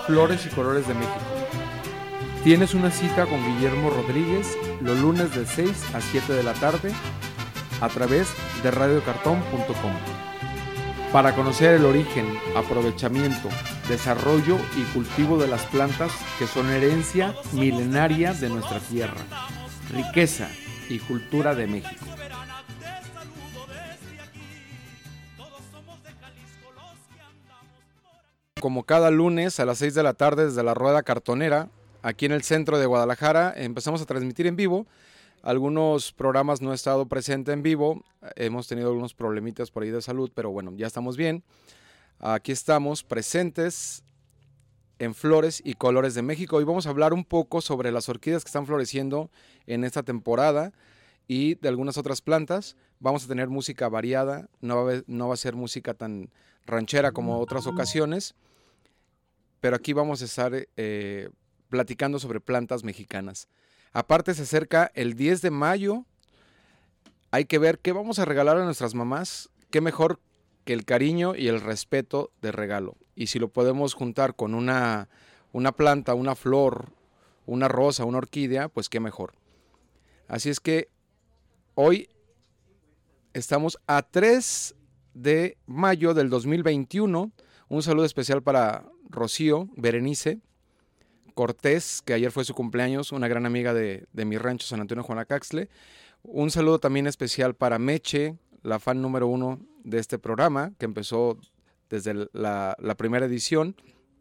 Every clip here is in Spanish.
Flores y Colores de México. Tienes una cita con Guillermo Rodríguez los lunes de 6 a 7 de la tarde a través de radiocartón.com. Para conocer el origen, aprovechamiento, desarrollo y cultivo de las plantas que son herencia milenaria de nuestra tierra, riqueza y cultura de México. Como cada lunes a las 6 de la tarde desde la Rueda Cartonera, aquí en el centro de Guadalajara, empezamos a transmitir en vivo. Algunos programas no he estado presente en vivo, hemos tenido algunos problemitas por ahí de salud, pero bueno, ya estamos bien. Aquí estamos presentes en Flores y Colores de México. Hoy vamos a hablar un poco sobre las orquídeas que están floreciendo en esta temporada y de algunas otras plantas. Vamos a tener música variada, no va a ser música tan ranchera como otras ocasiones, pero aquí vamos a estar platicando sobre plantas mexicanas. Aparte se acerca el 10 de mayo, hay que ver qué vamos a regalar a nuestras mamás, qué mejor que el cariño y el respeto de regalo. Y si lo podemos juntar con una planta, una flor, una rosa, una orquídea, pues qué mejor. Así es que hoy estamos a 3 de mayo del 2021, un saludo especial para Rocío Berenice Cortés, que ayer fue su cumpleaños, una gran amiga de mi rancho San Antonio Juanacaxtle. Un saludo también especial para Meche, la fan número 1 de este programa, que empezó desde la primera edición.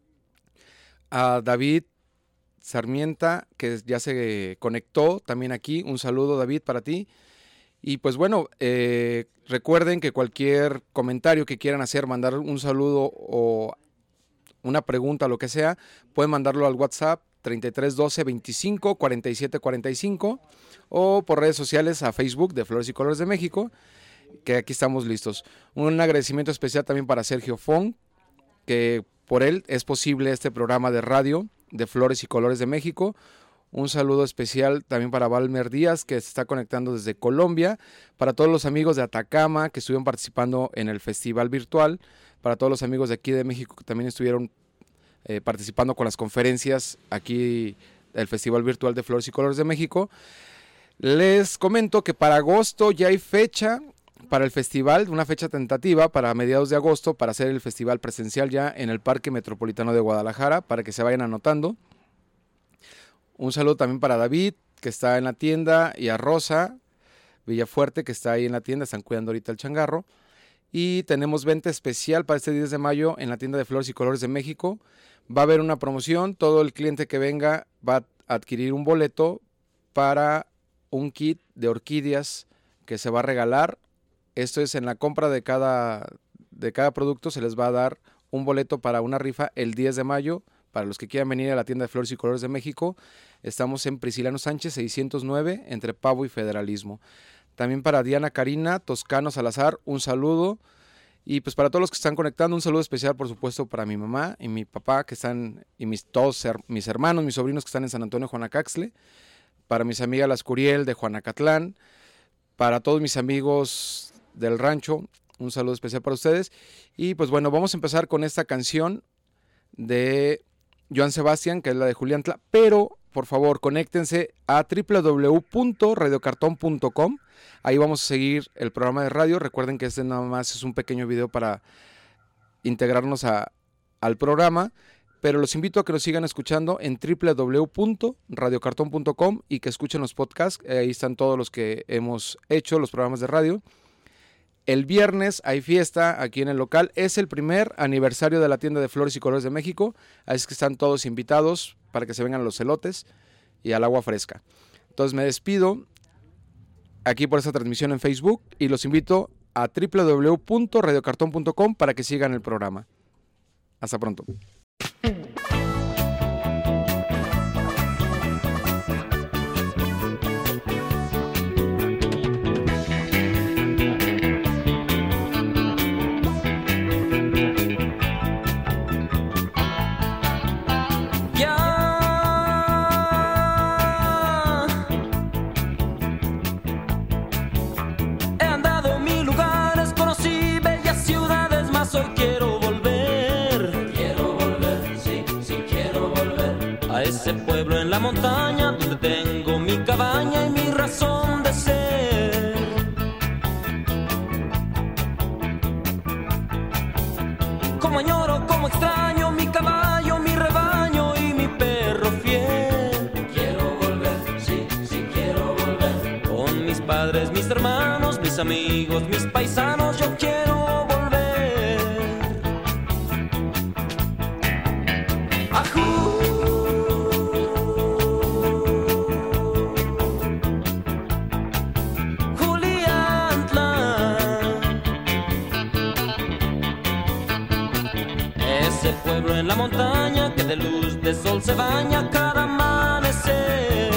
A David Sarmienta, que ya se conectó también aquí. Un saludo, David, para ti. Y pues bueno, recuerden que cualquier comentario que quieran hacer, mandar un saludo o una pregunta, lo que sea, pueden mandarlo al WhatsApp 33 12 25 47 45 o por redes sociales a Facebook de Flores y Colores de México, que aquí estamos listos. Un agradecimiento especial también para Sergio Fong, que por él es posible este programa de radio de Flores y Colores de México. Un saludo especial también para Valmer Díaz, que se está conectando desde Colombia, para todos los amigos de Atacama que estuvieron participando en el festival virtual, para todos los amigos de aquí de México que también estuvieron participando con las conferencias aquí del Festival Virtual de Flores y Colores de México. Les comento que para agosto ya hay fecha para el festival, una fecha tentativa para mediados de agosto para hacer el festival presencial ya en el Parque Metropolitano de Guadalajara, para que se vayan anotando. Un saludo también para David, que está en la tienda, y a Rosa Villafuerte, que está ahí en la tienda, están cuidando ahorita el changarro. Y tenemos venta especial para este 10 de mayo en la tienda de Flores y Colores de México. Va a haber una promoción, todo el cliente que venga va a adquirir un boleto para un kit de orquídeas que se va a regalar. Esto es en la compra de cada producto, se les va a dar un boleto para una rifa el 10 de mayo. Para los que quieran venir a la tienda de Flores y Colores de México, estamos en Prisciliano Sánchez 609, entre Pavo y Federalismo. También para Diana Karina Toscano Salazar, un saludo. Y pues para todos los que están conectando, un saludo especial, por supuesto, para mi mamá y mi papá, que están, y todos mis hermanos, mis sobrinos que están en San Antonio Juanacaxtle. Para mis amigas las Curiel de Juanacatlán. Para todos mis amigos del rancho, un saludo especial para ustedes. Y pues bueno, vamos a empezar con esta canción de Joan Sebastián, que es la de Juliantla, pero por favor conéctense a www.radiocartón.com. Ahí vamos a seguir el programa de radio. Recuerden que este nada más es un pequeño video para integrarnos al programa, pero los invito a que nos sigan escuchando en www.radiocartón.com y que escuchen los podcasts. Ahí están todos los que hemos hecho, los programas de radio. El viernes hay fiesta aquí en el local. Es el primer aniversario de la tienda de Flores y Colores de México. Así es que están todos invitados para que se vengan a los elotes y al agua fresca. Entonces me despido aquí por esta transmisión en Facebook y los invito a www.radiocartón.com para que sigan el programa. Hasta pronto. Hoy quiero volver. ese pueblo en la montaña donde tengo mi cabaña y mi razón de ser. Como añoro, como extraño mi caballo, mi rebaño y mi perro fiel. Quiero volver, sí, sí quiero volver. Con mis padres, mis hermanos, mis amigos, mis paisanos, yo quiero volver. ¡Ajú! Ese pueblo en la montaña que de luz de sol se baña cada amanecer.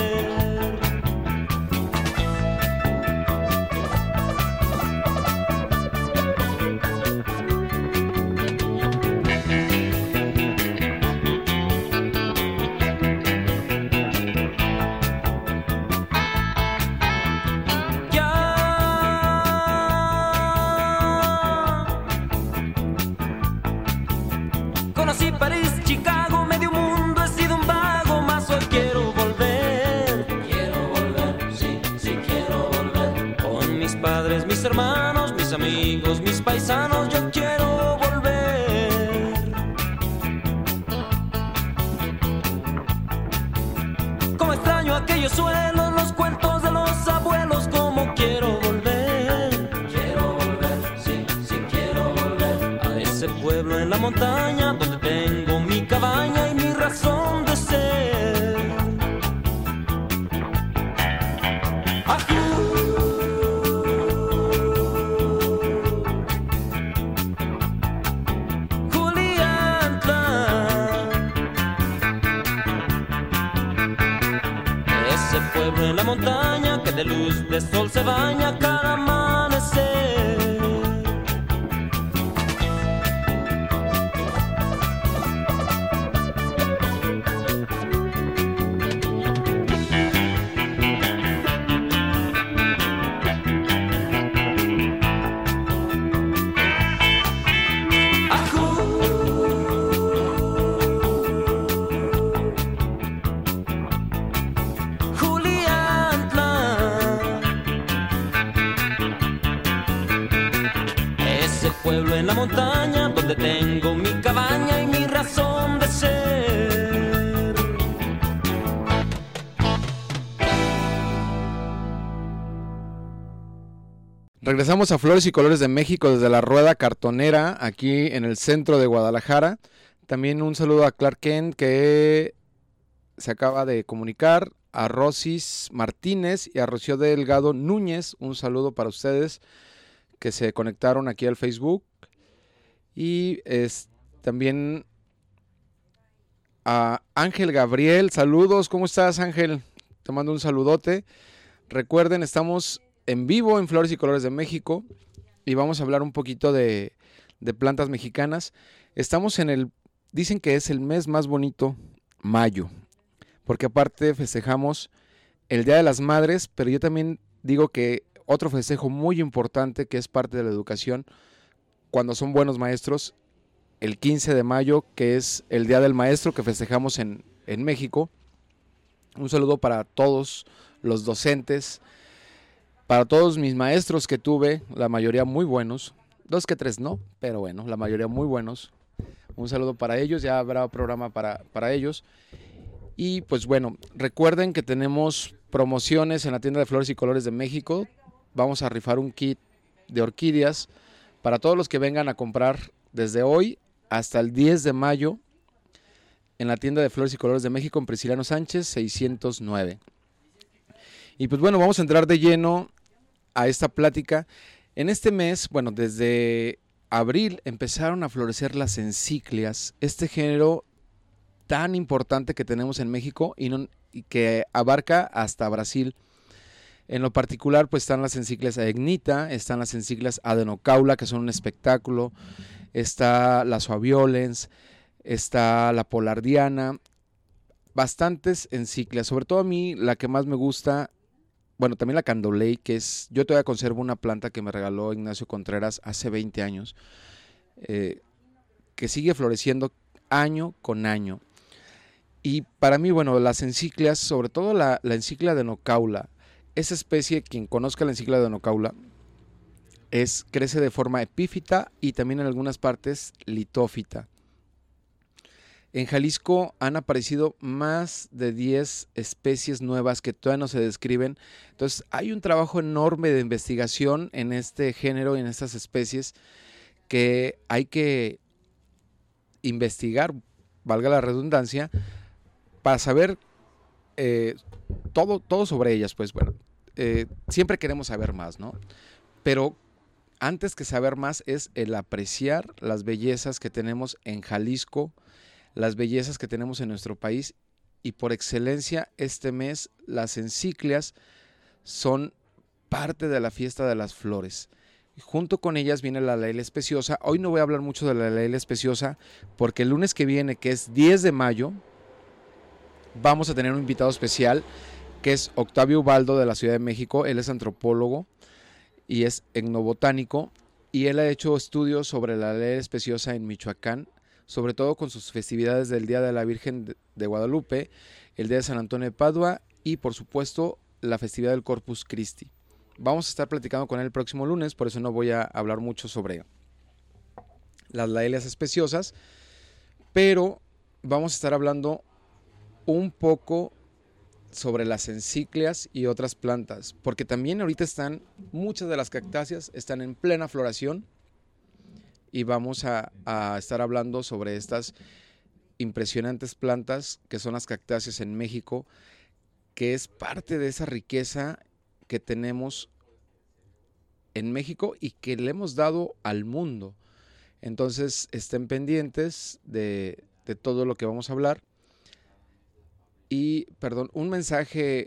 Conocí París, Chicago, medio mundo, he sido un vago, mas hoy quiero volver. Quiero volver, sí, sí quiero volver. Con mis padres, mis hermanos, mis amigos, mis paisanos, yo quiero volver. Como extraño aquellos suelos, los cuentos de los abuelos, como quiero volver. Quiero volver, sí, sí quiero volver. A ese pueblo en la montaña donde tengo mi cabaña y mi razón de ser. ¡Ajú! Juliantla. Ese pueblo en la montaña que de luz de sol se baña cada amanecer. Pueblo en la montaña donde tengo mi cabaña y mi razón de ser. Regresamos a Flores y Colores de México desde la Rueda Cartonera, aquí en el centro de Guadalajara. También un saludo a Clark Kent, que se acaba de comunicar, a Rosis Martínez y a Rocío Delgado Núñez. Un saludo para ustedes que se conectaron aquí al Facebook. Y también a Ángel Gabriel. Saludos, ¿cómo estás, Ángel? Te mando un saludote. Recuerden, estamos en vivo en Flores y Colores de México y vamos a hablar un poquito de plantas mexicanas. Estamos dicen que es el mes más bonito, mayo, porque aparte festejamos el Día de las Madres, pero yo también digo que otro festejo muy importante que es parte de la educación, cuando son buenos maestros, el 15 de mayo, que es el Día del Maestro que festejamos en México. Un saludo para todos los docentes, para todos mis maestros que tuve, la mayoría muy buenos, 2 que 3 no, pero bueno, la mayoría muy buenos. Un saludo para ellos, ya habrá programa para ellos. Y pues bueno, recuerden que tenemos promociones en la tienda de Flores y Colores de México. Vamos a rifar un kit de orquídeas para todos los que vengan a comprar desde hoy hasta el 10 de mayo en la tienda de Flores y Colores de México en Prisciliano Sánchez 609. Y pues bueno, vamos a entrar de lleno a esta plática. En este mes, bueno, desde abril empezaron a florecer las encíclias, este género tan importante que tenemos en México y que abarca hasta Brasil. En lo particular, pues están las encíclias Aegnita, están las encíclias Adenocaula, que son un espectáculo, está la Suaviolens, está la Polardiana, bastantes encíclias. Sobre todo a mí, la que más me gusta, bueno, también la Candolei, que yo todavía conservo una planta que me regaló Ignacio Contreras hace 20 años, que sigue floreciendo año con año. Y para mí, bueno, las enciclias, sobre todo la enciclia de Nocaula, esa especie, quien conozca la enciclia de Nocaula, crece de forma epífita y también en algunas partes litófita. En Jalisco han aparecido más de 10 especies nuevas que todavía no se describen. Entonces hay un trabajo enorme de investigación en este género y en estas especies que hay que investigar, valga la redundancia, para saber todo sobre ellas. Pues bueno, siempre queremos saber más, ¿no? Pero antes que saber más es el apreciar las bellezas que tenemos en Jalisco, las bellezas que tenemos en nuestro país, y por excelencia este mes las enciclias son parte de la fiesta de las flores. Junto con ellas viene la Laelia especiosa. Hoy no voy a hablar mucho de la Laelia especiosa porque el lunes que viene, que es 10 de mayo, vamos a tener un invitado especial que es Octavio Ubaldo de la Ciudad de México. Él es antropólogo y es etnobotánico, y él ha hecho estudios sobre la Laelia especiosa en Michoacán, sobre todo con sus festividades del Día de la Virgen de Guadalupe, el Día de San Antonio de Padua y por supuesto la festividad del Corpus Christi. Vamos a estar platicando con él el próximo lunes, por eso no voy a hablar mucho sobre las laelias especiosas, pero vamos a estar hablando un poco sobre las enciclias y otras plantas, porque también ahorita muchas de las cactáceas están en plena floración, y vamos a estar hablando sobre estas impresionantes plantas que son las cactáceas en México, que es parte de esa riqueza que tenemos en México y que le hemos dado al mundo. Entonces estén pendientes de todo lo que vamos a hablar. Y, perdón, un mensaje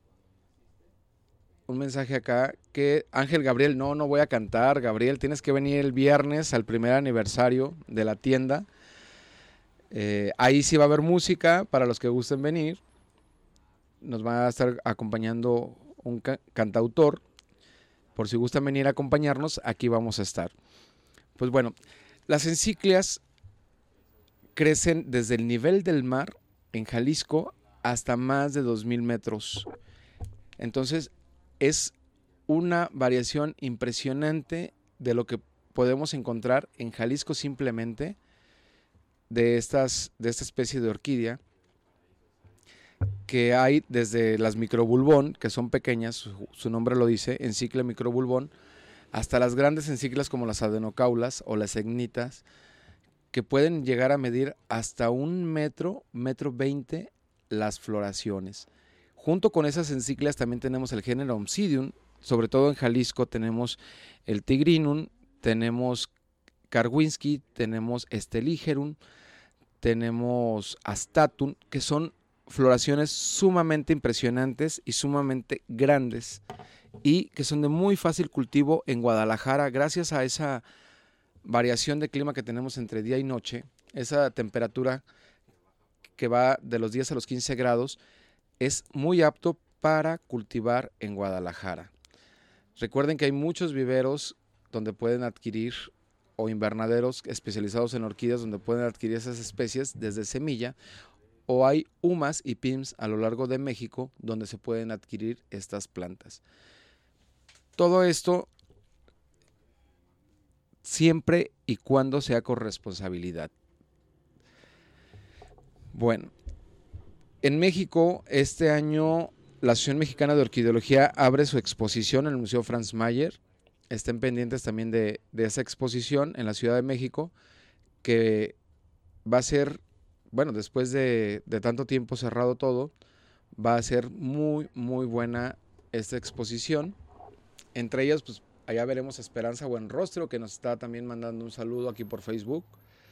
acá, que Ángel Gabriel, no voy a cantar. Gabriel, tienes que venir el viernes al primer aniversario de la tienda. Ahí sí va a haber música para los que gusten venir. Nos va a estar acompañando un cantautor. Por si gustan venir a acompañarnos, aquí vamos a estar. Pues bueno, las enciclias crecen desde el nivel del mar en Jalisco hasta más de 2,000 metros. Entonces, es una variación impresionante de lo que podemos encontrar en Jalisco simplemente de esta especie de orquídea, que hay desde las microbulbón, que son pequeñas, su nombre lo dice, enciclia microbulbón, hasta las grandes enciclias como las adenocaulas o las egnitas, que pueden llegar a medir hasta 1 metro 20 las floraciones. Junto con esas enciclias también tenemos el género Oncidium, sobre todo en Jalisco tenemos el Tigrinum, tenemos Karwinski, tenemos Steligerum, tenemos Astatum, que son floraciones sumamente impresionantes y sumamente grandes, y que son de muy fácil cultivo en Guadalajara gracias a esa variación de clima que tenemos entre día y noche, esa temperatura que va de los 10 a los 15 grados, es muy apto para cultivar en Guadalajara. Recuerden que hay muchos viveros donde pueden adquirir, o invernaderos especializados en orquídeas donde pueden adquirir esas especies desde semilla, o hay UMAS y PIMS a lo largo de México donde se pueden adquirir estas plantas. Todo esto siempre y cuando sea con responsabilidad. Bueno, en México este año la Asociación Mexicana de Orquideología abre su exposición en el Museo Franz Mayer. Estén pendientes también de esa exposición en la Ciudad de México, que va a ser, bueno, después de tanto tiempo cerrado todo, va a ser muy, muy buena esta exposición. Entre ellas, pues allá veremos a Esperanza Buenrostro, que nos está también mandando un saludo aquí por Facebook.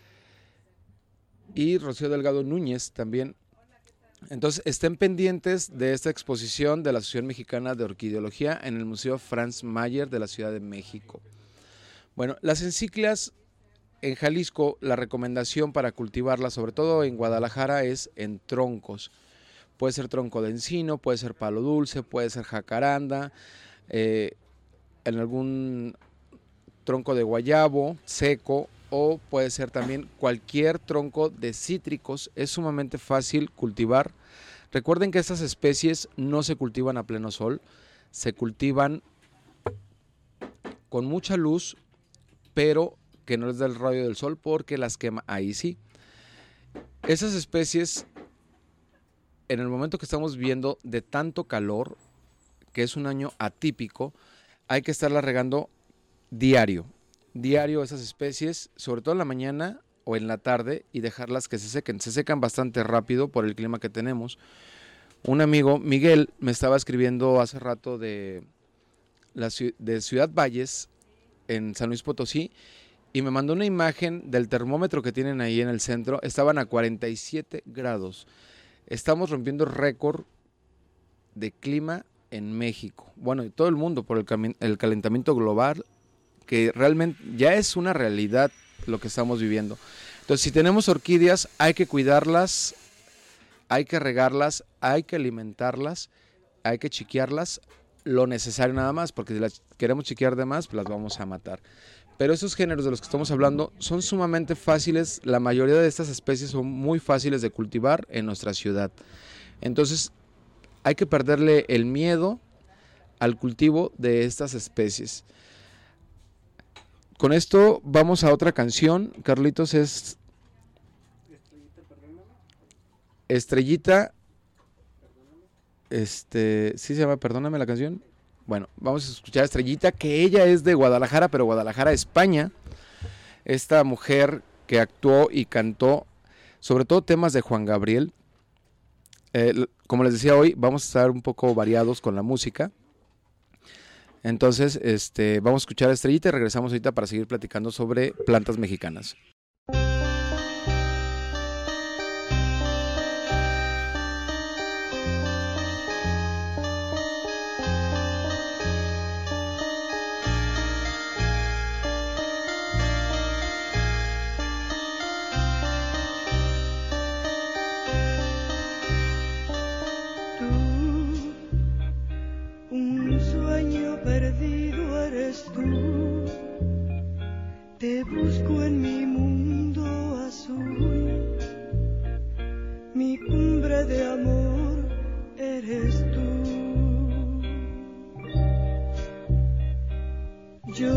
Y Rocío Delgado Núñez también. Entonces, estén pendientes de esta exposición de la Asociación Mexicana de Orquideología en el Museo Franz Mayer de la Ciudad de México. Bueno, las enciclias en Jalisco, la recomendación para cultivarlas, sobre todo en Guadalajara, es en troncos. Puede ser tronco de encino, puede ser palo dulce, puede ser jacaranda, en algún tronco de guayabo seco, o puede ser también cualquier tronco de cítricos. Es sumamente fácil cultivar. Recuerden que estas especies no se cultivan a pleno sol, se cultivan con mucha luz, pero que no les da el rayo del sol porque las quema, ahí sí. Esas especies, en el momento que estamos viendo de tanto calor, que es un año atípico, hay que estarlas regando diario esas especies, sobre todo en la mañana o en la tarde, y dejarlas que se sequen. Se secan bastante rápido por el clima que tenemos. Un amigo, Miguel, me estaba escribiendo hace rato de Ciudad Valles, en San Luis Potosí, y me mandó una imagen del termómetro que tienen ahí en el centro. Estaban a 47 grados. Estamos rompiendo récord de clima en México. Bueno, y todo el mundo por el calentamiento global, que realmente ya es una realidad lo que estamos viviendo. Entonces, si tenemos orquídeas, hay que cuidarlas, hay que regarlas, hay que alimentarlas, hay que chiquearlas, lo necesario nada más, porque si las queremos chiquear de más, pues las vamos a matar. Pero esos géneros de los que estamos hablando son sumamente fáciles. La mayoría de estas especies son muy fáciles de cultivar en nuestra ciudad. Entonces, hay que perderle el miedo al cultivo de estas especies. Con esto vamos a otra canción. Carlitos, es Estrellita. ¿Sí se llama Perdóname la canción? Bueno, vamos a escuchar a Estrellita, que ella es de Guadalajara, pero Guadalajara, España. Esta mujer que actuó y cantó sobre todo temas de Juan Gabriel. Como les decía, hoy vamos a estar un poco variados con la música. Entonces, vamos a escuchar a Estrellita y regresamos ahorita para seguir platicando sobre plantas mexicanas. Te busco en mi mundo azul, mi cumbre de amor eres tú. Yo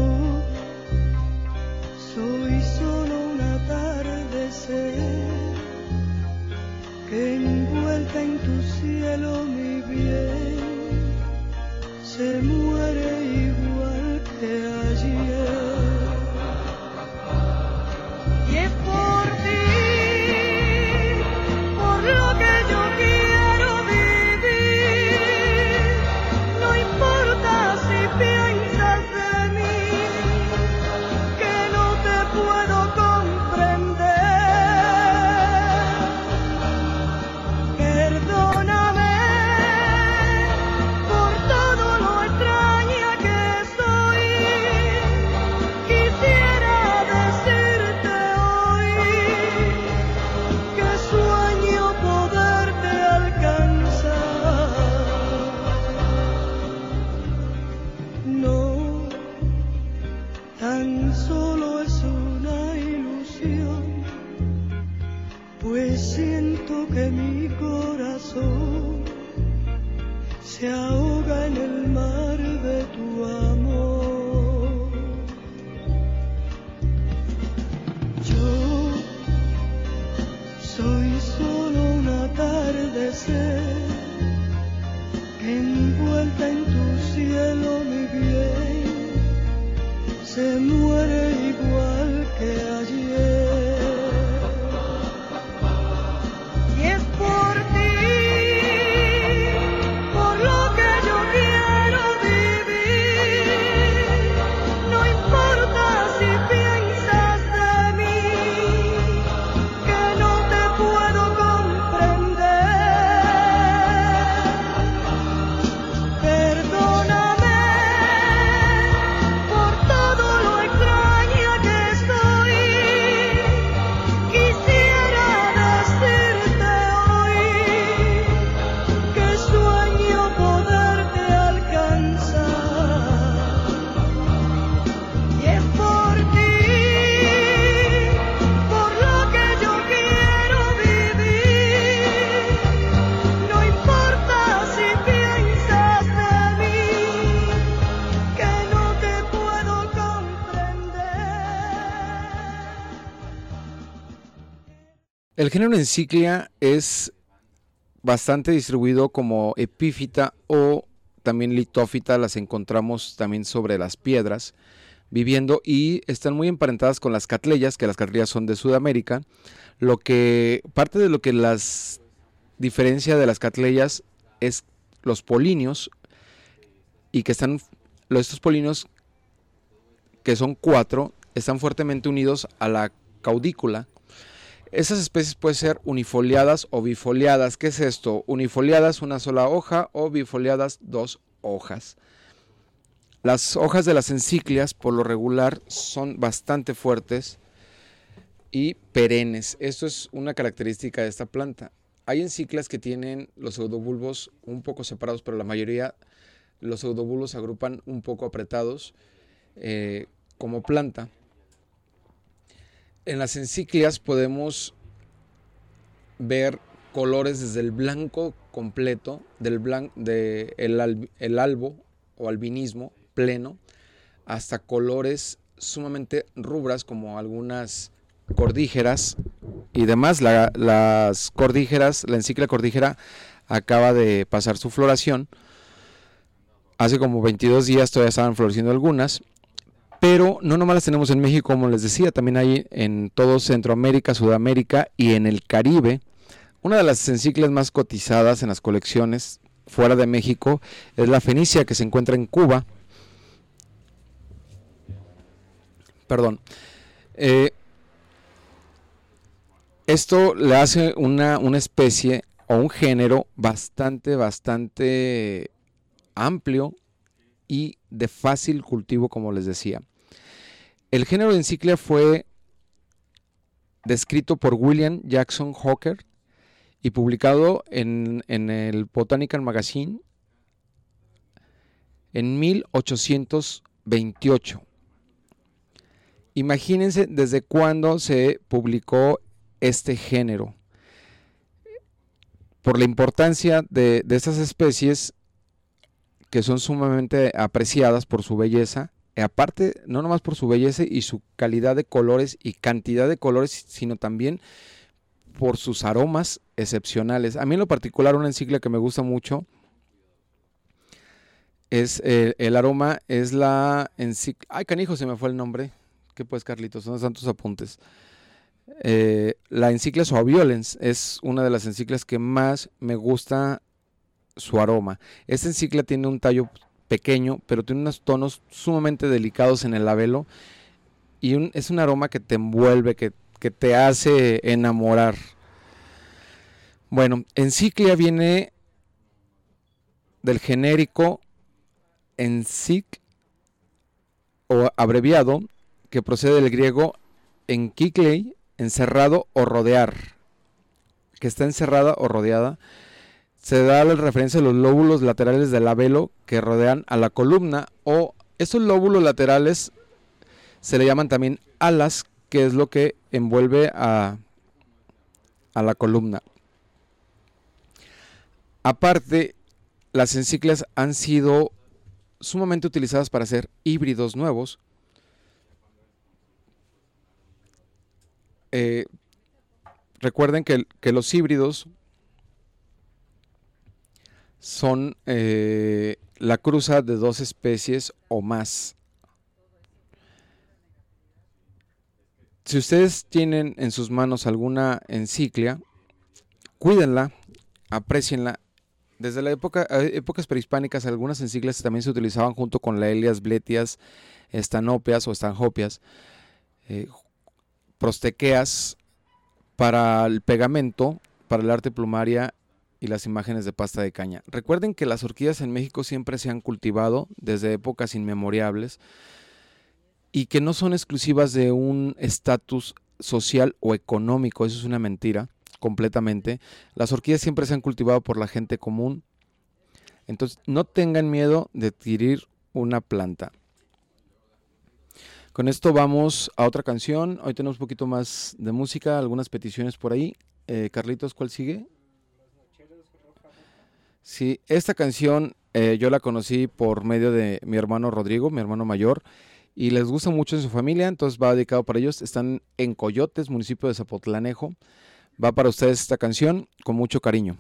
soy solo un atardecer que envuelta en tu cielo mi bien se muere igual que ayer. Y es por ti, por lo que yo quiero vivir. No importa si piensas de mí, que no te puedo comprender. Perdóname por todo lo extraña que soy. Quisiera decirte hoy que sueño poderte alcanzar. No, tan solo es una ilusión, pues siento que mi corazón se ahoga en el mar de tu amor. Yo soy solo un atardecer que envuelta en tu cielo mi bien se muere igual que ayer. Y es por ti, por lo que yo quiero vivir. No importa si piensas de mí, que no te puedo comprender. Perdóname por todo lo extraña que El género Enciclia es bastante distribuido como epífita o también litófita, las encontramos también sobre las piedras, viviendo, y están muy emparentadas con las catleyas, que las catleyas son de Sudamérica. Lo que parte de lo que las diferencia de las catleyas es los polinios, y que estos polinios, que son 4, están fuertemente unidos a la caudícula. Esas especies pueden ser unifoliadas o bifoliadas. ¿Qué es esto? Unifoliadas, una sola hoja, o bifoliadas, 2 hojas. Las hojas de las enciclias, por lo regular, son bastante fuertes y perennes. Esto es una característica de esta planta. Hay enciclias que tienen los pseudobulbos un poco separados, pero la mayoría los pseudobulbos se agrupan un poco apretados como planta. En las enciclias podemos ver colores desde el blanco completo, el albo o albinismo pleno, hasta colores sumamente rubras como algunas cordígeras y demás. Las cordígeras, la enciclia cordígera acaba de pasar su floración. Hace como 22 días todavía estaban floreciendo algunas. Pero no nomás las tenemos en México, como les decía, también hay en todo Centroamérica, Sudamérica y en el Caribe. Una de las enciclias más cotizadas en las colecciones fuera de México es la fenicia, que se encuentra en Cuba. Esto le hace una especie o un género bastante amplio y de fácil cultivo, como les decía. El género de enciclia fue descrito por William Jackson Hooker y publicado en el Botanical Magazine en 1828. Imagínense desde cuándo se publicó este género. Por la importancia de estas especies, que son sumamente apreciadas por su belleza, aparte no nomás por su belleza y su calidad de colores y cantidad de colores, sino también por sus aromas excepcionales. A mí en lo particular, una enciclia que me gusta mucho es el aroma, es la enciclia... Ay, canijo, se me fue el nombre. ¿Qué pues, Carlitos? Son tantos apuntes. La enciclia Suaviolens es una de las enciclias que más me gusta su aroma. Esta enciclia tiene un tallo pequeño, pero tiene unos tonos sumamente delicados en el labelo, y es un aroma que te envuelve, que te hace enamorar. Bueno, enciclia viene del genérico encyk, o abreviado, que procede del griego enkiklei, encerrado o rodear, que está encerrada o rodeada. Se da la referencia a los lóbulos laterales del labelo que rodean a la columna, o estos lóbulos laterales se le llaman también alas, que es lo que envuelve a la columna. Aparte, las enciclias han sido sumamente utilizadas para hacer híbridos nuevos. Recuerden que los híbridos son la cruza de 2 especies o más. Si ustedes tienen en sus manos alguna enciclia, cuídenla, aprécienla. Desde épocas prehispánicas, algunas enciclias también se utilizaban junto con la Elias, Bletias, Estanopeas o Estanhopeas, prostequeas para el pegamento, para el arte plumaria y las imágenes de pasta de caña. Recuerden que las orquídeas en México siempre se han cultivado desde épocas inmemorables y que no son exclusivas de un estatus social o económico. Eso es una mentira completamente. Las orquídeas siempre se han cultivado por la gente común. Entonces, no tengan miedo de adquirir una planta. Con esto vamos a otra canción. Hoy tenemos un poquito más de música, algunas peticiones por ahí. Carlitos, ¿cuál sigue? Sí, esta canción yo la conocí por medio de mi hermano Rodrigo, mi hermano mayor, y les gusta mucho en su familia, entonces va dedicado para ellos. Están en Coyotes, municipio de Zapotlanejo. Va para ustedes esta canción con mucho cariño.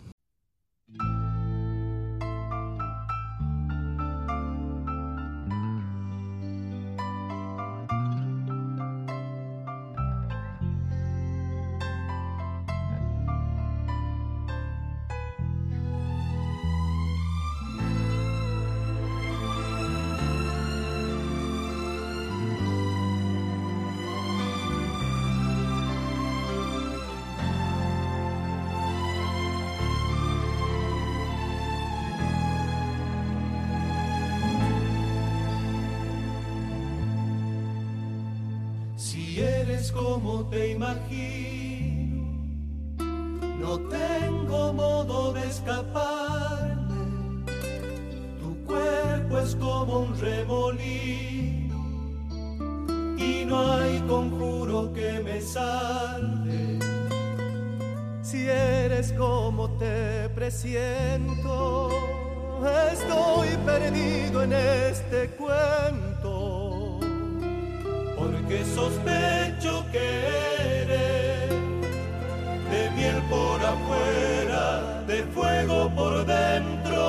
Si eres como te imagino, no tengo modo de escaparme. Tu cuerpo es como un remolino y no hay conjuro que me salve. Si eres como te presiento, estoy perdido en este cuento. Porque sospecho que eres de miel por afuera, de fuego por dentro.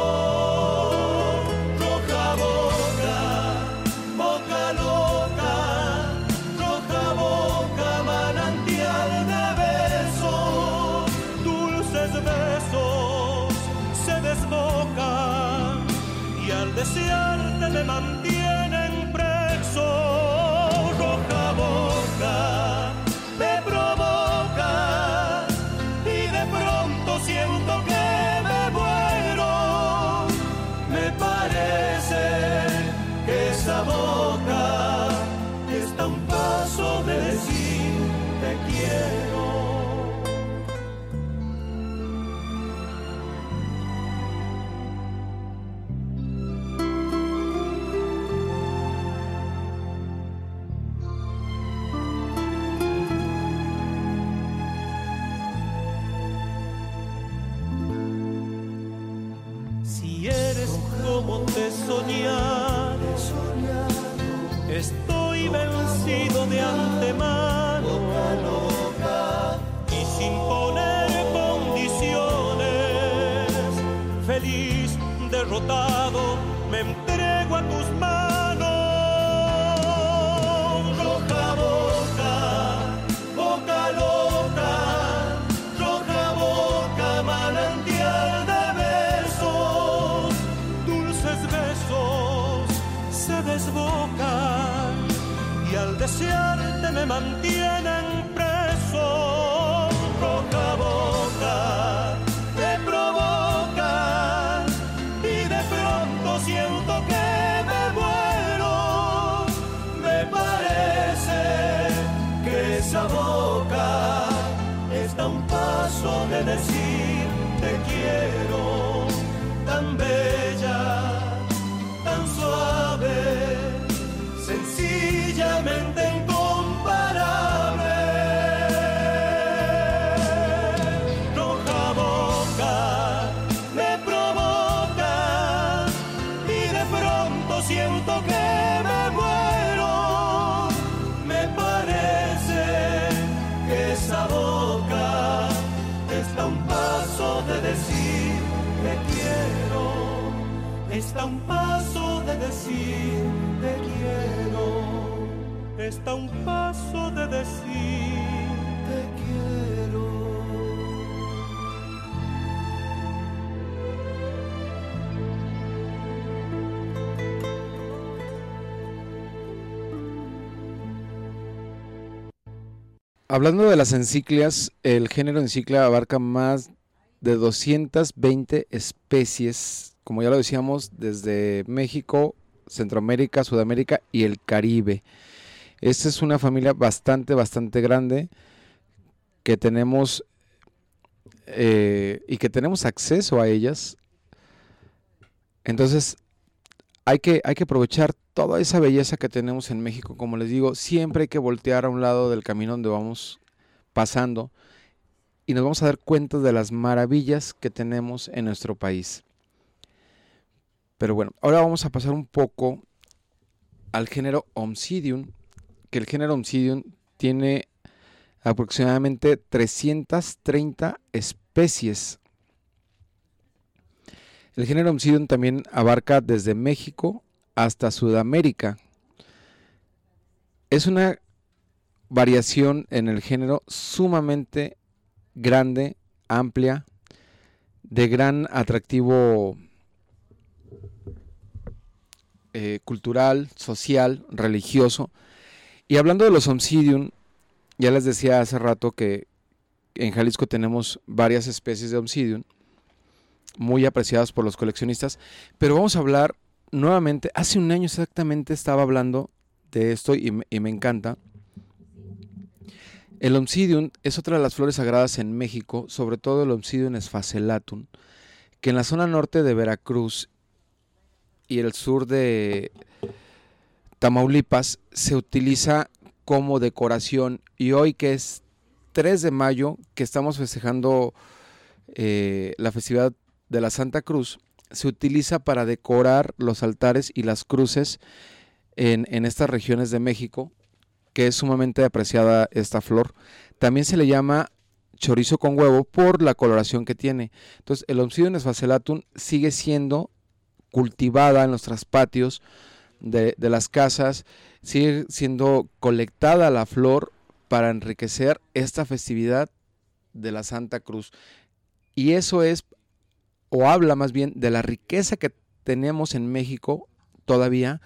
Roja boca, boca loca, roja boca, manantial de besos, dulces besos se desbocan y al desearte me mantienen preso. Roja boca me provoca y de pronto siento que me muero. Me parece que esa boca está a un paso de decir te quiero. Como te soñar, estoy vencido de antemano y sin poner condiciones, feliz, derrotado, me entrego a tus manos. Roja boca, boca loca, roja boca, manantial de se desbocan y al desearte me mantienen preso. Roja boca me provoca y de pronto siento que me muero. Me parece que esa boca está a un paso de decir te quiero. Tan bella, tan suave, sencillamente incomparable. Roja boca me provoca y de pronto siento que me muero. Me parece que esa boca está a un paso de decir te quiero. Está a un paso de decir te quiero. Está a un paso de decir te quiero. Hablando de las enciclias, el género enciclia abarca más de 220 especies, como ya lo decíamos, desde México, Centroamérica, Sudamérica y el Caribe. Esta es una familia bastante grande que tenemos y que tenemos acceso a ellas. Entonces hay que aprovechar toda esa belleza que tenemos en México. Como les digo, siempre hay que voltear a un lado del camino donde vamos pasando y nos vamos a dar cuenta de las maravillas que tenemos en nuestro país. Pero bueno, ahora vamos a pasar un poco al género Oncidium, que el género Oncidium tiene aproximadamente 330 especies. El género Oncidium también abarca desde México hasta Sudamérica. Es una variación en el género sumamente grande, amplia, de gran atractivo cultural, social, religioso. Y hablando de los Oncidium, ya les decía hace rato que en Jalisco tenemos varias especies de Oncidium muy apreciadas por los coleccionistas, pero vamos a hablar nuevamente. Hace un año exactamente estaba hablando de esto y me encanta. El Oncidium es otra de las flores sagradas en México, sobre todo el Oncidium sphacelatum, que en la zona norte de Veracruz y el sur de Tamaulipas se utiliza como decoración. Y hoy, que es 3 de mayo, que estamos festejando la festividad de la Santa Cruz, se utiliza para decorar los altares y las cruces en estas regiones de México, que es sumamente apreciada esta flor. También se le llama chorizo con huevo por la coloración que tiene. Entonces, el Oncidium sphacelatum sigue siendo cultivada en los traspatios de las casas, sigue siendo colectada la flor para enriquecer esta festividad de la Santa Cruz. Y eso es, o habla más bien, de la riqueza que tenemos en México todavía,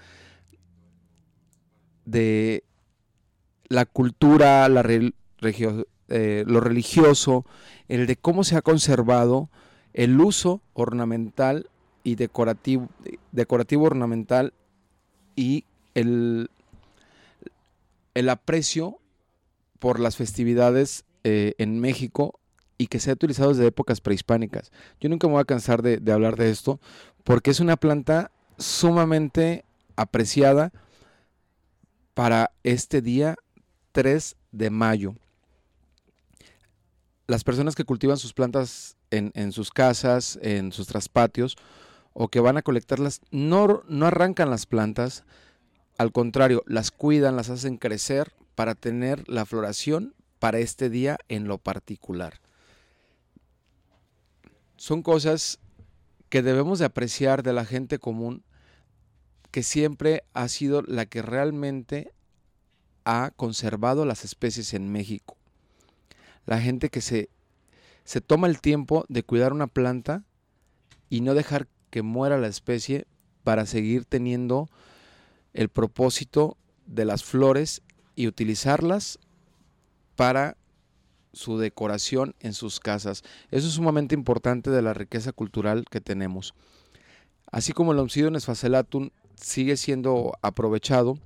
de la cultura, lo religioso, el de cómo se ha conservado el uso ornamental y decorativo ornamental, y el aprecio por las festividades en México, y que se ha utilizado desde épocas prehispánicas. Yo nunca me voy a cansar de hablar de esto, porque es una planta sumamente apreciada para este día 3 de mayo. Las personas que cultivan sus plantas en sus casas, en sus traspatios, o que van a colectarlas, no arrancan las plantas, al contrario, las cuidan, las hacen crecer para tener la floración para este día en lo particular. Son cosas que debemos de apreciar de la gente común, que siempre ha sido la que realmente ha conservado las especies en México. La gente que se toma el tiempo de cuidar una planta y no dejar que muera la especie, para seguir teniendo el propósito de las flores y utilizarlas para su decoración en sus casas. Eso es sumamente importante de la riqueza cultural que tenemos. Así como el Oncidium sphacelatum sigue siendo aprovechado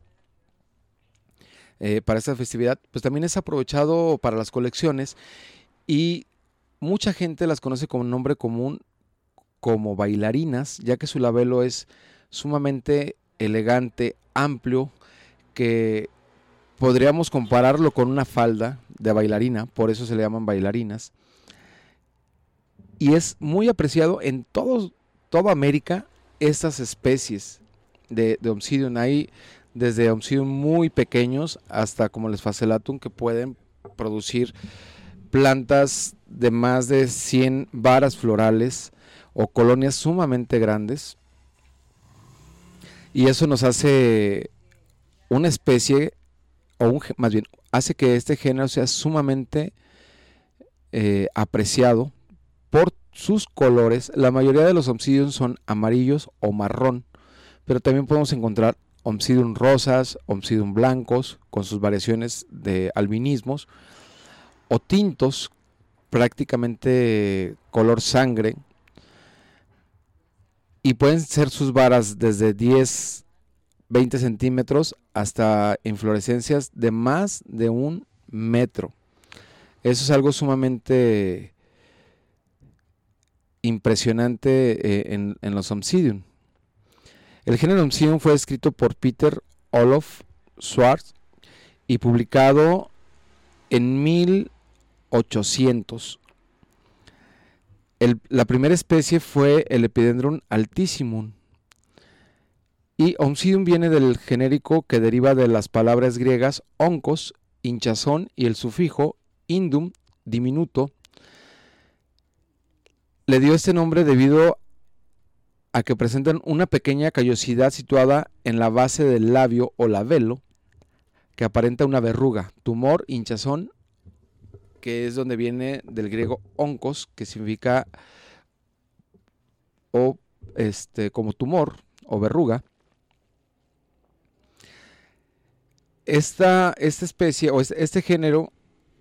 para esta festividad, pues también es aprovechado para las colecciones, y mucha gente las conoce como nombre común como bailarinas, ya que su labelo es sumamente elegante, amplio, que podríamos compararlo con una falda de bailarina, por eso se le llaman bailarinas, y es muy apreciado en toda América estas especies de Oncidium. Hay desde Oncidium muy pequeños hasta como el sphacelatum, que pueden producir plantas de más de 100 varas florales o colonias sumamente grandes, y eso nos hace una especie, más bien hace que este género sea sumamente apreciado por sus colores. La mayoría de los Oncidium son amarillos o marrón, pero también podemos encontrar Oncidium rosas, Oncidium blancos con sus variaciones de albinismos, o tintos prácticamente color sangre, y pueden ser sus varas desde 10, 20 centímetros hasta inflorescencias de más de 1 metro. Eso es algo sumamente impresionante en los Oncidium. El género Oncidium fue escrito por Peter Olof Swartz y publicado en 1800. La primera especie fue el Epidendrum altissimum, y Oncidium viene del genérico que deriva de las palabras griegas oncos, hinchazón, y el sufijo indum diminuto. Le dio este nombre debido a que presentan una pequeña callosidad situada en la base del labio o labelo que aparenta una verruga, tumor, hinchazón, que es donde viene del griego oncos, que significa como tumor o verruga. Esta especie o este género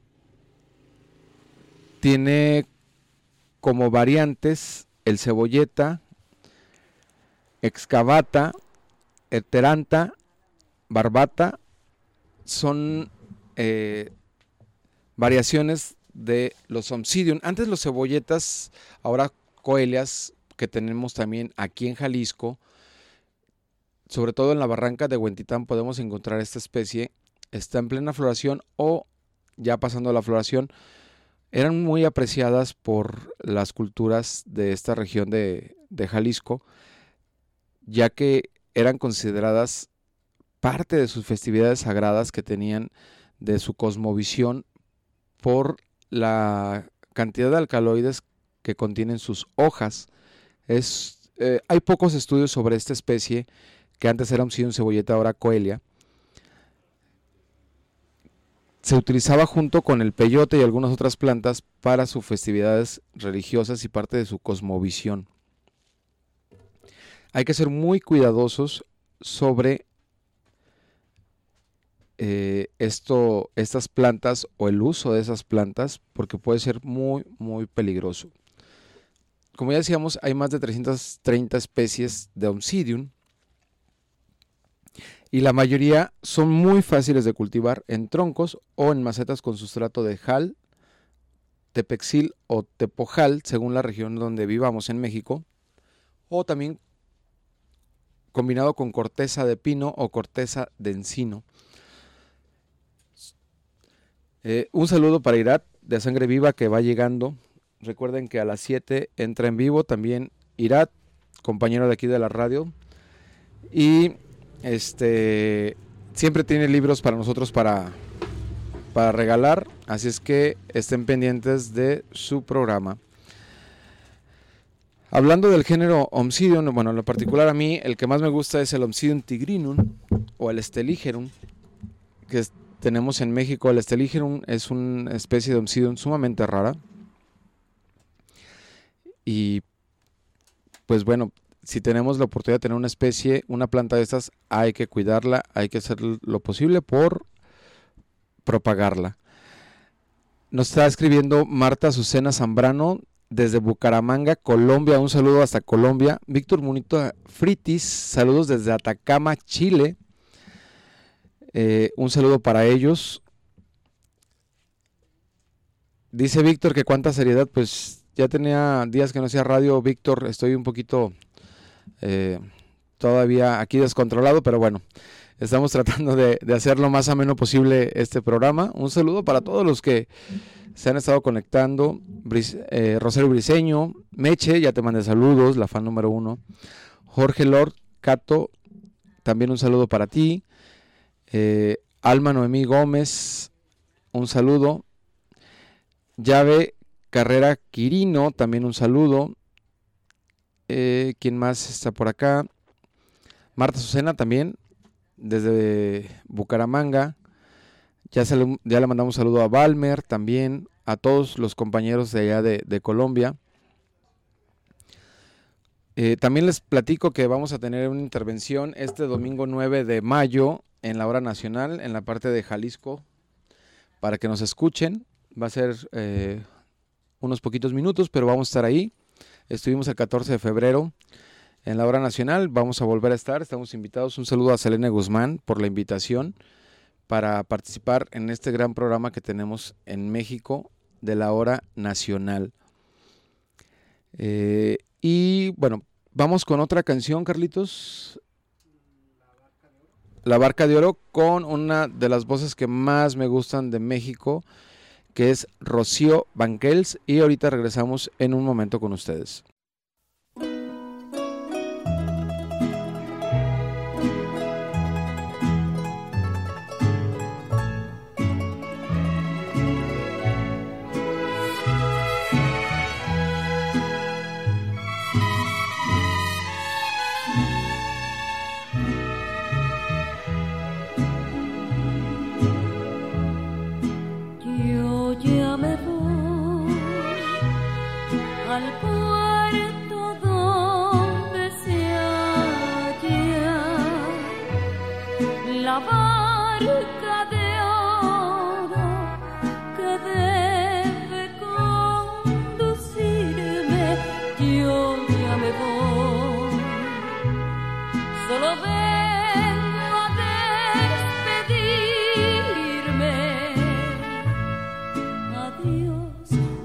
tiene como variantes el cebolleta, excavata, heteranta, barbata. Son variaciones de los Oncidium. Antes los cebolletas, ahora coelias, que tenemos también aquí en Jalisco, sobre todo en la barranca de Huentitán podemos encontrar esta especie. Está en plena floración o ya pasando la floración. Eran muy apreciadas por las culturas de esta región de Jalisco, ya que eran consideradas parte de sus festividades sagradas que tenían de su cosmovisión por la cantidad de alcaloides que contienen sus hojas. Hay pocos estudios sobre esta especie, que antes era Oncidium cebolleta, ahora coelia. Se utilizaba junto con el peyote y algunas otras plantas para sus festividades religiosas y parte de su cosmovisión. Hay que ser muy cuidadosos sobre estas plantas o el uso de esas plantas, porque puede ser muy, muy peligroso. Como ya decíamos, hay más de 330 especies de Oncidium y la mayoría son muy fáciles de cultivar en troncos o en macetas con sustrato de jal, tepexil o tepojal, según la región donde vivamos en México, o también combinado con corteza de pino o corteza de encino. Un saludo para Irat de Sangre Viva, que va llegando. Recuerden que a las 7 entra en vivo también Irat, compañero de aquí de la radio, y siempre tiene libros para nosotros para regalar, así es que estén pendientes de su programa. Hablando del género Oncidium, bueno, en lo particular a mí el que más me gusta es el Oncidium tigrinum o el Steligerum, que tenemos en México. El Steligerum es una especie de Oncidium sumamente rara. Y pues bueno, si tenemos la oportunidad de tener una especie, una planta de estas, hay que cuidarla, hay que hacer lo posible por propagarla. Nos está escribiendo Marta Azucena Zambrano desde Bucaramanga, Colombia. Un saludo hasta Colombia. Víctor Munito Fritis, saludos desde Atacama, Chile. Un saludo para ellos. Dice Víctor que cuánta seriedad, pues ya tenía días que no hacía radio, Víctor. Estoy un poquito todavía aquí descontrolado, pero bueno, estamos tratando de hacer lo más ameno posible este programa. Un saludo para todos los que se han estado conectando. Rosario Briseño, Meche, ya te mandé saludos, la fan número 1. Jorge Lord, Cato, también un saludo para ti. Alma Noemí Gómez, un saludo. Llave Carrera Quirino, también un saludo. ¿Quién más está por acá? Marta Azucena también, desde Bucaramanga. Ya le mandamos un saludo a Balmer también, a todos los compañeros de allá de Colombia. También les platico que vamos a tener una intervención este domingo 9 de mayo en la hora nacional, en la parte de Jalisco, para que nos escuchen. Va a ser unos poquitos minutos, pero vamos a estar ahí. Estuvimos el 14 de febrero en la hora nacional, vamos a volver a estar, estamos invitados. Un saludo a Selene Guzmán por la invitación para participar en este gran programa que tenemos en México de la hora nacional. Y bueno, vamos con otra canción, Carlitos. La Barca de Oro, con una de las voces que más me gustan de México, que es Rocío Banquels, y ahorita regresamos en un momento con ustedes. al puerto donde se halla la barca de oro que debe conducirme. Yo ya me voy, solo vengo a despedirme. Adiós,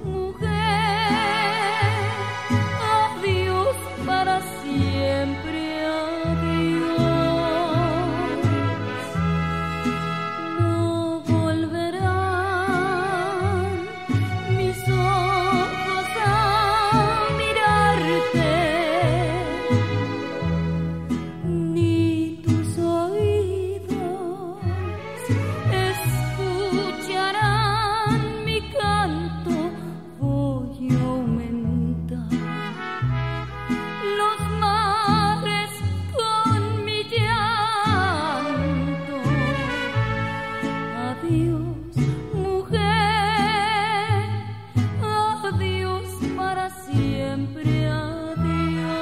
mujer, adiós para siempre, adiós. No volverán mis ojos a mirarte, ni tus oídos escucharán mi canto. Voy a aumentar los mares con mi llanto. Adiós, mujer, adiós para siempre, adiós.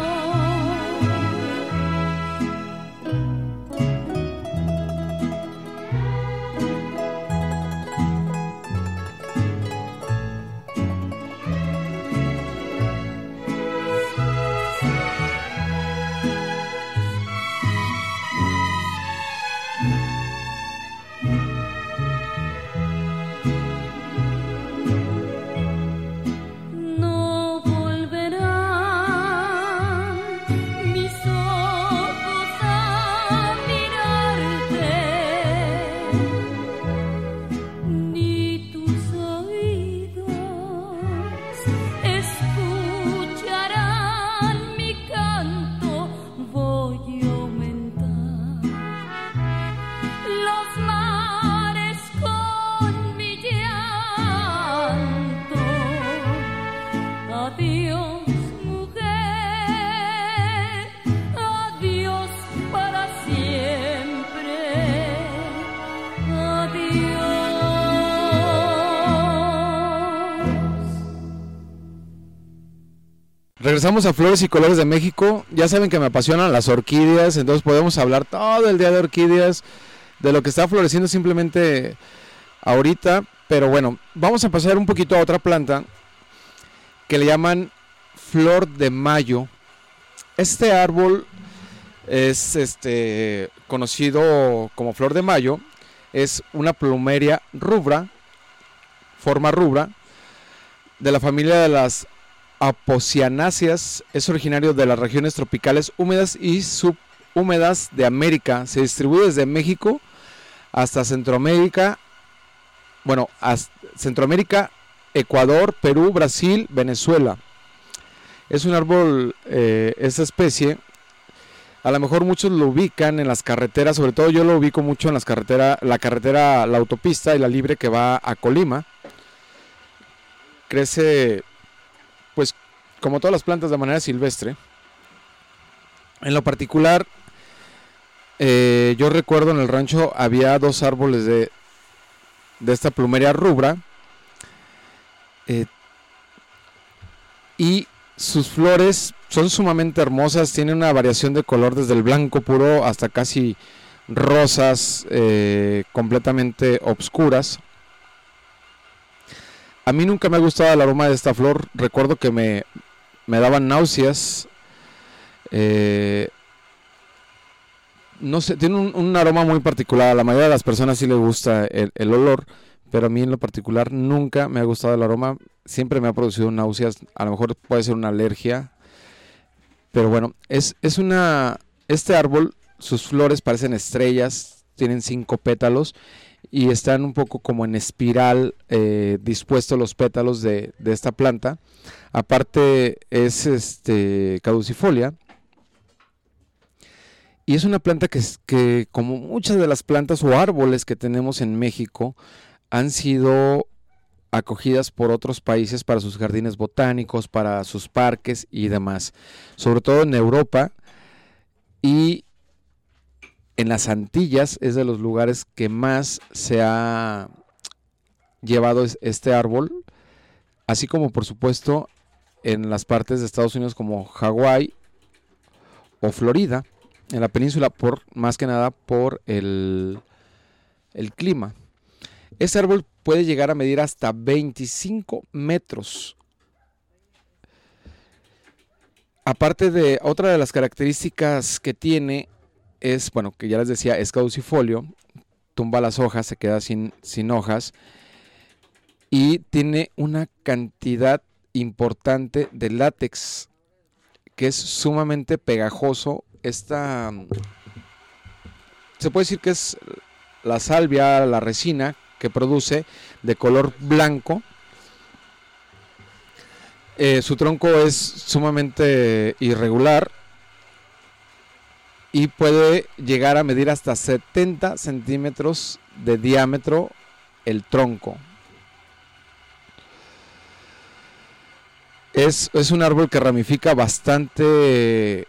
No volverán mis ojos a mirarte, ni tus oídos escucharán mi canto. Voy a aumentar los mares con mi llanto. Adiós, mujer, adiós para siempre, adiós. Regresamos a Flores y Colores de México. Ya saben que me apasionan las orquídeas, entonces podemos hablar todo el día de orquídeas, de lo que está floreciendo simplemente ahorita. Pero bueno, vamos a pasar un poquito a otra planta que le llaman flor de mayo. Este árbol es conocido como flor de mayo. Es una plumeria rubra, forma rubra, de la familia de las Apocyanaceae. Es originario de las regiones tropicales húmedas y subhúmedas de América. Se distribuye desde México hasta Centroamérica. Bueno, hasta Centroamérica, Ecuador, Perú, Brasil, Venezuela. Es un árbol, esta especie, a lo mejor muchos lo ubican en las carreteras, sobre todo yo lo ubico mucho en la carretera, la autopista y la libre que va a Colima. Crece, pues, como todas las plantas, de manera silvestre. En lo particular, yo recuerdo en el rancho había 2 árboles de esta plumeria rubra, y sus flores son sumamente hermosas. Tienen una variación de color desde el blanco puro hasta casi rosas, completamente obscuras. A mí nunca me ha gustado el aroma de esta flor. Recuerdo que me daban náuseas. No sé, tiene un aroma muy particular. A la mayoría de las personas sí les gusta el olor, pero a mí en lo particular nunca me ha gustado el aroma. Siempre me ha producido náuseas. A lo mejor puede ser una alergia, pero bueno, este árbol, sus flores parecen estrellas, tienen 5 pétalos y están un poco como en espiral, dispuestos los pétalos de esta planta. Aparte es caducifolia. Y es una planta que como muchas de las plantas o árboles que tenemos en México, han sido acogidas por otros países para sus jardines botánicos, para sus parques y demás. Sobre todo en Europa y en las Antillas es de los lugares que más se ha llevado este árbol, así como por supuesto en las partes de Estados Unidos como Hawái o Florida, en la península, más que nada por el clima. Este árbol puede llegar a medir hasta 25 metros. Aparte de otra de las características que tiene es, bueno, que ya les decía, es caducifolio, tumba las hojas, se queda sin hojas y tiene una cantidad importante de látex que es sumamente pegajoso. Se puede decir que es la salvia, la resina que produce, de color blanco. Su tronco es sumamente irregular y puede llegar a medir hasta 70 centímetros de diámetro el tronco. Es un árbol que ramifica bastante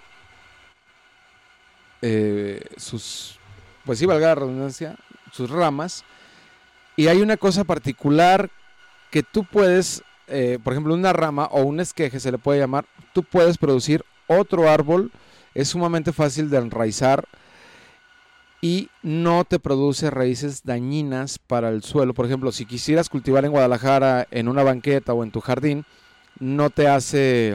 pues sí, valga la redundancia, sus ramas. Y hay una cosa particular que tú puedes, por ejemplo, una rama o un esqueje se le puede llamar, tú puedes producir otro árbol, es sumamente fácil de enraizar y no te produce raíces dañinas para el suelo. Por ejemplo, si quisieras cultivar en Guadalajara, en una banqueta o en tu jardín, no te hace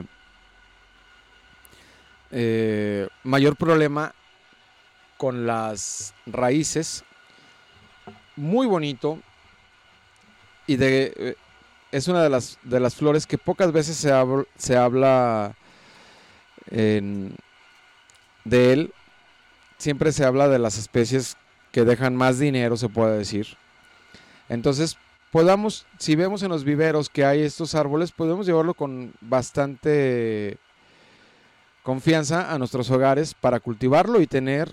mayor problema con las raíces. Muy bonito y es una de las flores que pocas veces se habla de él. Siempre se habla de las especies que dejan más dinero, se puede decir. Entonces, si vemos en los viveros que hay estos árboles, podemos llevarlo con bastante confianza a nuestros hogares para cultivarlo y tener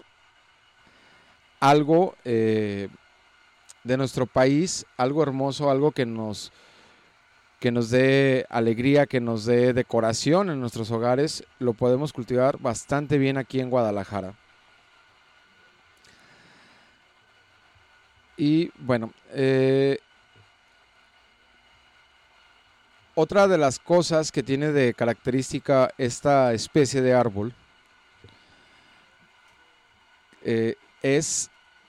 algo de nuestro país, algo hermoso, algo que nos dé alegría, que nos dé decoración en nuestros hogares. Lo podemos cultivar bastante bien aquí en Guadalajara. Y bueno, otra de las cosas que tiene de característica esta especie de árbol es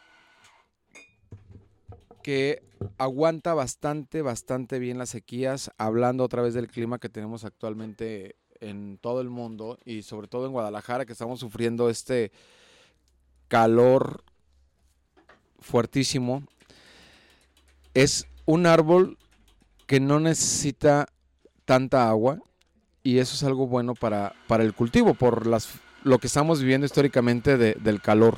que aguanta bastante bien las sequías, hablando otra vez del clima que tenemos actualmente en todo el mundo y sobre todo en Guadalajara, que estamos sufriendo este calor fuertísimo. Es un árbol que no necesita tanta agua y eso es algo bueno para el cultivo por lo que estamos viviendo históricamente del calor.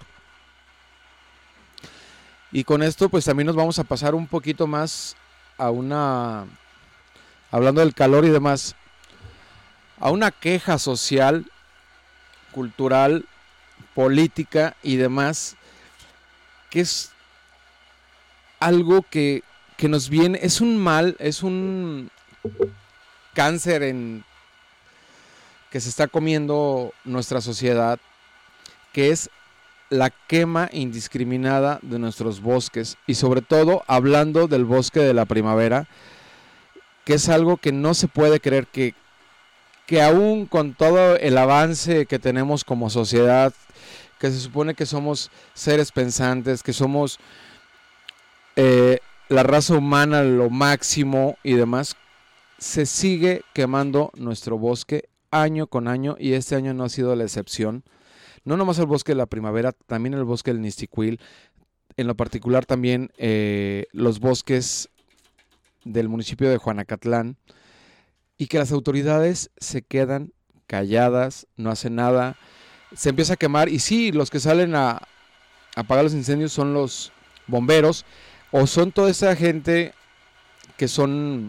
Y con esto pues también nos vamos a pasar un poquito más hablando del calor y demás, a una queja social, cultural, política y demás, que es algo que nos viene, es un mal, es un cáncer que se está comiendo nuestra sociedad, que es la quema indiscriminada de nuestros bosques y sobre todo hablando del bosque de la primavera, que es algo que no se puede creer que aún con todo el avance que tenemos como sociedad, que se supone que somos seres pensantes, que somos la raza humana lo máximo y demás, se sigue quemando nuestro bosque año con año y este año no ha sido la excepción. No nomás el bosque de la primavera, también el bosque del Nisticuil, en lo particular también los bosques del municipio de Juanacatlán, y que las autoridades se quedan calladas, no hacen nada, se empieza a quemar y sí, los que salen a apagar los incendios son los bomberos o son toda esa gente que son,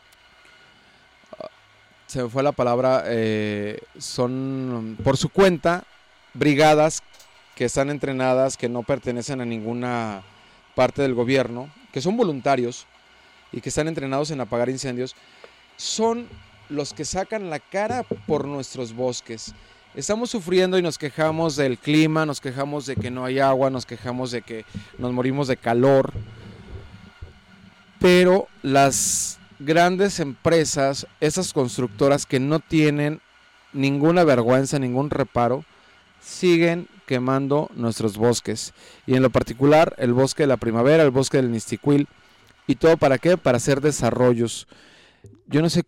se me fue la palabra, son por su cuenta brigadas que están entrenadas, que no pertenecen a ninguna parte del gobierno, que son voluntarios y que están entrenados en apagar incendios, son los que sacan la cara por nuestros bosques. Estamos sufriendo y nos quejamos del clima, nos quejamos de que no hay agua, nos quejamos de que nos morimos de calor, pero las grandes empresas, esas constructoras que no tienen ninguna vergüenza, ningún reparo, siguen quemando nuestros bosques. Y en lo particular, el bosque de la primavera, el bosque del Nistiquil. ¿Y todo para qué? Para hacer desarrollos. Yo no sé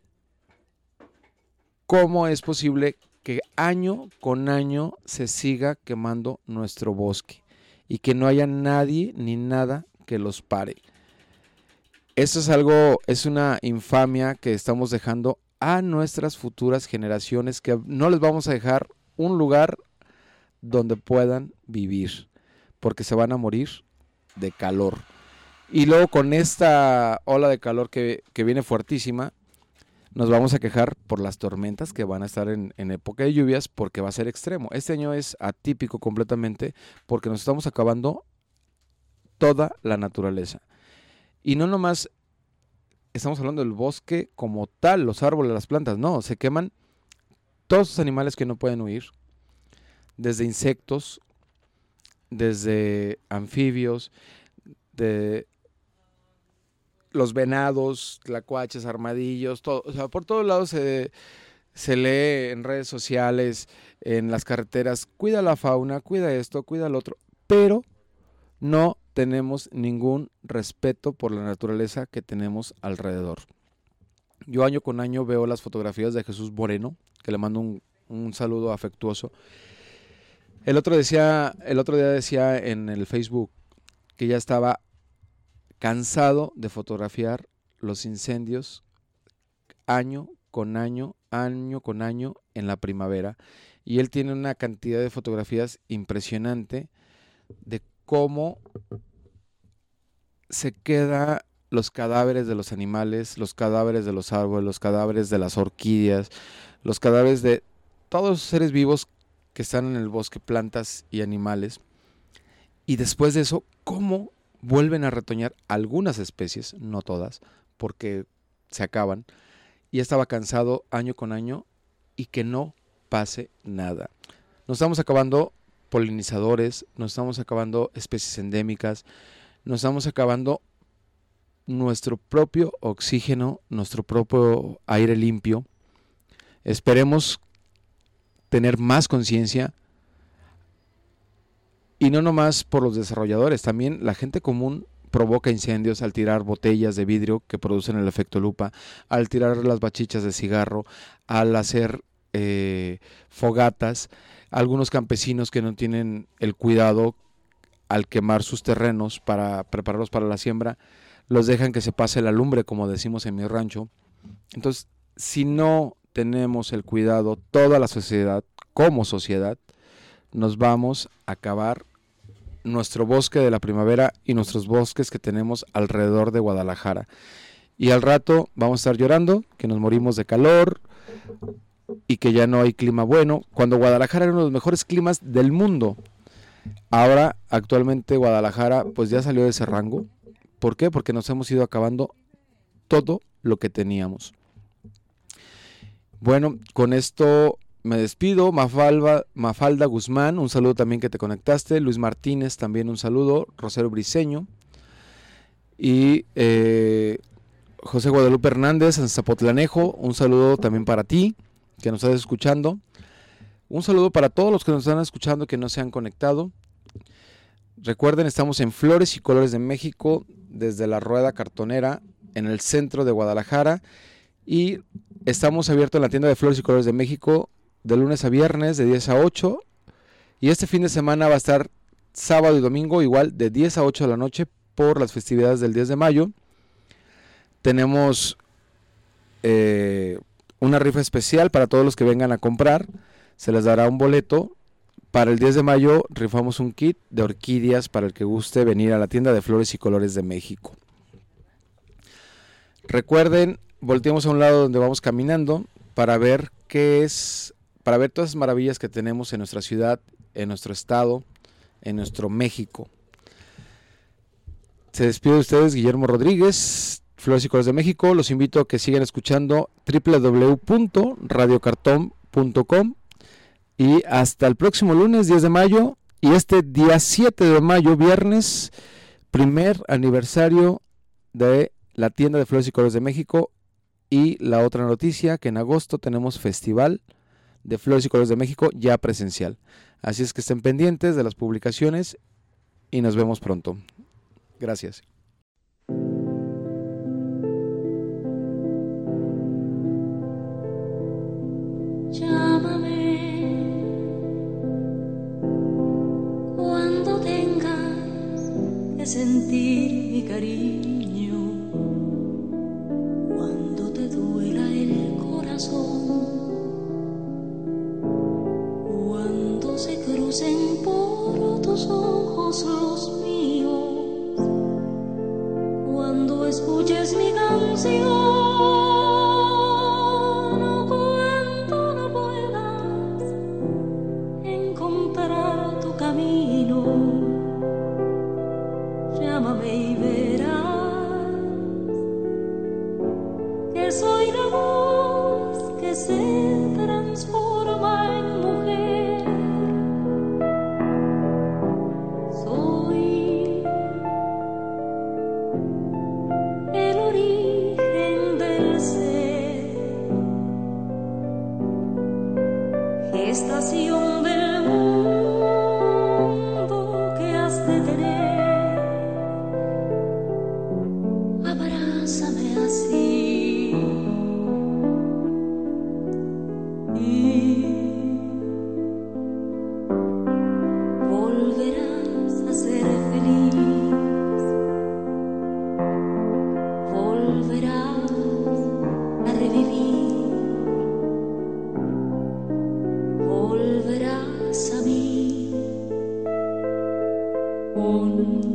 cómo es posible que año con año se siga quemando nuestro bosque y que no haya nadie ni nada que los pare. Esto es algo, es una infamia que estamos dejando a nuestras futuras generaciones, que no les vamos a dejar un lugar donde puedan vivir, porque se van a morir de calor. Y luego con esta ola de calor que viene fuertísima, nos vamos a quejar por las tormentas que van a estar en época de lluvias, porque va a ser extremo. Este año es atípico completamente, porque nos estamos acabando toda la naturaleza. Y no nomás estamos hablando del bosque como tal, los árboles, las plantas, no, se queman todos los animales que no pueden huir, desde insectos, desde anfibios, de los venados, tlacuaches, armadillos, todo. O sea, por todos lados se lee en redes sociales, en las carreteras, cuida la fauna, cuida esto, cuida lo otro, pero no tenemos ningún respeto por la naturaleza que tenemos alrededor. Yo año con año veo las fotografías de Jesús Moreno, que le mando un saludo afectuoso. El otro día decía en el Facebook que ya estaba cansado de fotografiar los incendios año con año en la primavera. Y él tiene una cantidad de fotografías impresionante de cómo se quedan los cadáveres de los animales, los cadáveres de los árboles, los cadáveres de las orquídeas, los cadáveres de todos los seres vivos que están en el bosque, plantas y animales. Y después de eso, cómo vuelven a retoñar algunas especies, no todas, porque se acaban. Y estaba cansado año con año y que no pase nada. Nos estamos acabando polinizadores, nos estamos acabando especies endémicas, nos estamos acabando nuestro propio oxígeno, nuestro propio aire limpio. Esperemos tener más conciencia, y no nomás por los desarrolladores, también la gente común provoca incendios al tirar botellas de vidrio que producen el efecto lupa, al tirar las bachichas de cigarro, al hacer fogatas. Algunos campesinos que no tienen el cuidado al quemar sus terrenos para prepararlos para la siembra, los dejan que se pase la lumbre, como decimos en mi rancho. Entonces, si no tenemos el cuidado, toda la sociedad, como sociedad, nos vamos a acabar nuestro bosque de la primavera y nuestros bosques que tenemos alrededor de Guadalajara. Y al rato vamos a estar llorando que nos morimos de calor y que ya no hay clima bueno, cuando Guadalajara era uno de los mejores climas del mundo. Ahora, actualmente Guadalajara pues ya salió de ese rango. ¿Por qué? Porque nos hemos ido acabando todo lo que teníamos. Bueno, con esto me despido. Mafalda Guzmán, un saludo también que te conectaste. Luis Martínez, también un saludo. Rosero Briceño. Y José Guadalupe Hernández en Zapotlanejo, un saludo también para ti, que nos estás escuchando. Un saludo para todos los que nos están escuchando, que no se han conectado. Recuerden, estamos en Flores y Colores de México, desde la Rueda Cartonera, en el centro de Guadalajara. Y estamos abiertos en la tienda de Flores y Colores de México de lunes a viernes, de 10 a 8. Y este fin de semana va a estar sábado y domingo, igual de 10 a 8 de la noche, por las festividades del 10 de mayo. Tenemos una rifa especial para todos los que vengan a comprar. Se les dará un boleto. Para el 10 de mayo rifamos un kit de orquídeas para el que guste venir a la tienda de Flores y Colores de México. Recuerden, volteemos a un lado donde vamos caminando para ver para ver todas esas maravillas que tenemos en nuestra ciudad, en nuestro estado, en nuestro México. Se despide de ustedes Guillermo Rodríguez, Flores y Colores de México. Los invito a que sigan escuchando www.radiocartón.com. Y hasta el próximo lunes 10 de mayo y este día 7 de mayo, viernes, primer aniversario de la tienda de Flores y Colores de México Y la otra noticia, que en agosto tenemos Festival de Flores y Colores de México ya presencial. Así es que estén pendientes de las publicaciones y nos vemos pronto. Gracias. Llámame cuando tengas que sentir mi cariño, cuando te duela el corazón, cuando se crucen por tus ojos los míos, cuando escuches mi canción. Llámame y verás que soy la voz que se transforma en mujer. Soy el origen del ser, gestación del mundo que has de tener. Abrázame así y volverás a ser feliz, volverás a revivir, volverás a mí con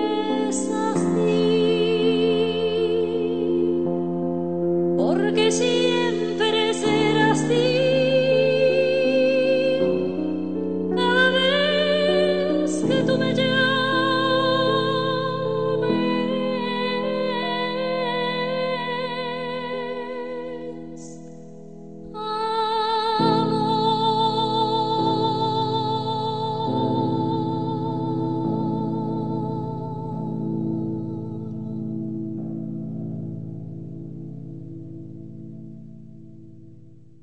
porque si